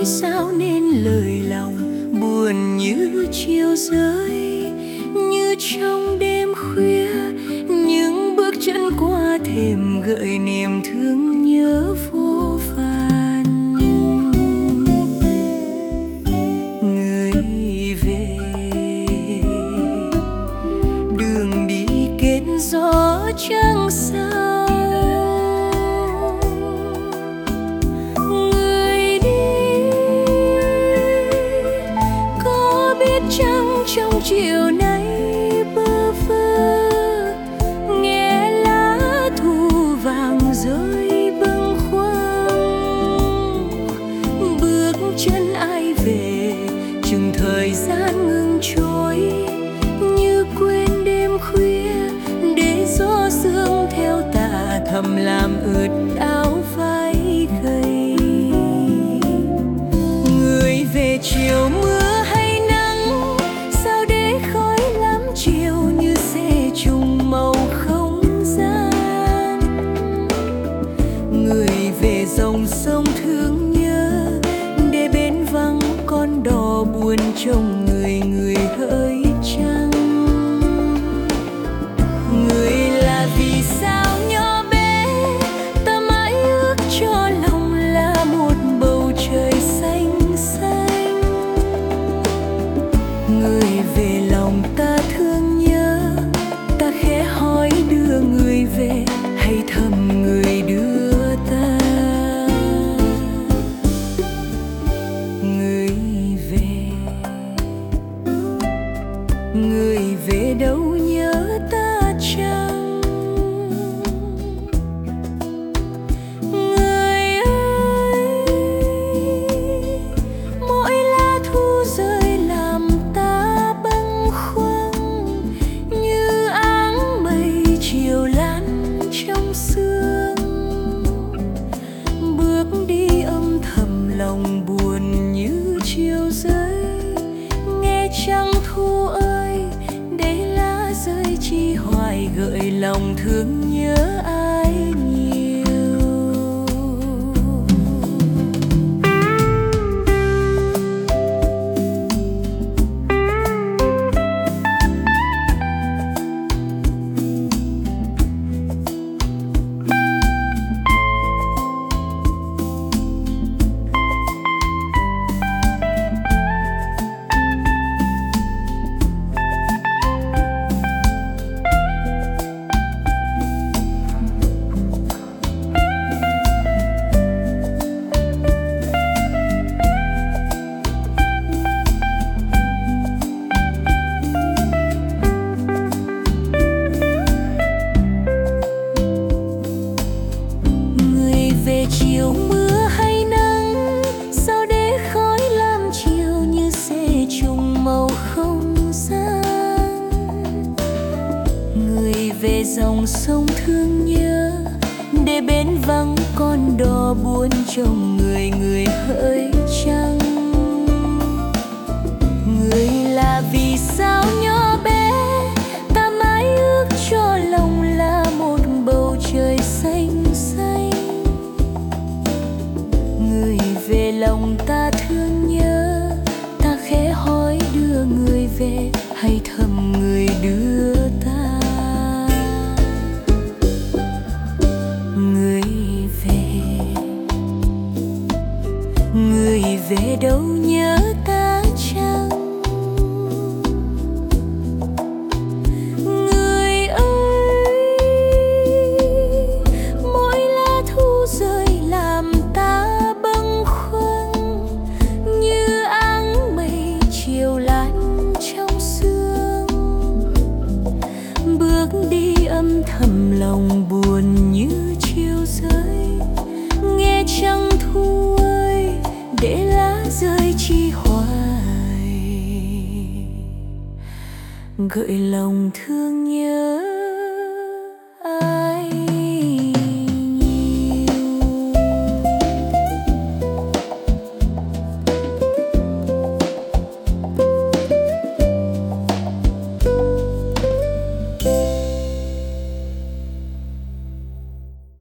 sao nên lời lòng buồn như chiều rơi, như trong đêm khuya những bước chân qua thềm gợi niềm thương nhớ vô vàn. Người về đường đi kết gió trăng sao, người đi có biết chăng trong chiều nay bơ vơ nghe lá thu vàng rơi bâng khuâng, bước chân ai về chừng thời gian ngừng trôi, như quên đêm khuya để gió sương theo tà thầm làm ướt áo vai gầy. Người về chiều mưa hay nắng, sao để khói lắm chiều như xe trùng màu không gian. Người về dòng sông thương nhớ, để bên vắng con đò buồn trông người người hỡi trăng. Người là vì sao nhỏ bé, ta mãi ước cho lòng là một bầu trời xanh xanh. Người về lòng ta thương nhớ, ta khẽ hỏi đưa người về hay thầm người đưa ta. Người về đâu nhớ ta chăng? Người ơi, mỗi lá thu rơi làm ta bâng khuâng, như áng mây chiều lan trong sương. Bước đi âm thầm lòng buồn như chiều rơi, nghe trăng thu ơi để lá rơi chi hoài gợi lòng thương nhớ ai nhiều. Chiều mưa hay nắng, sao để khói lam chiều như xe trùng màu không gian. Người về dòng sông thương nhớ, để bên vắng con đò buồn trông người người hỡi trăng. Người là vì sao nhỏ bé, ta mãi ước cho lòng là một bầu trời xanh xanh. Người về lòng ta thương nhớ, ta khẽ hỏi đưa người về hay thầm người đưa ta. Người về đâu nhớ ta chăng? Người ơi, mỗi lá thu rơi làm ta bâng khuâng, như áng mây chiều lan trong sương. Bước đi âm thầm lòng buồn như chiều rơi, nghe trăng thu ơi để lá rơi chi hoài gợi lòng thương nhớ.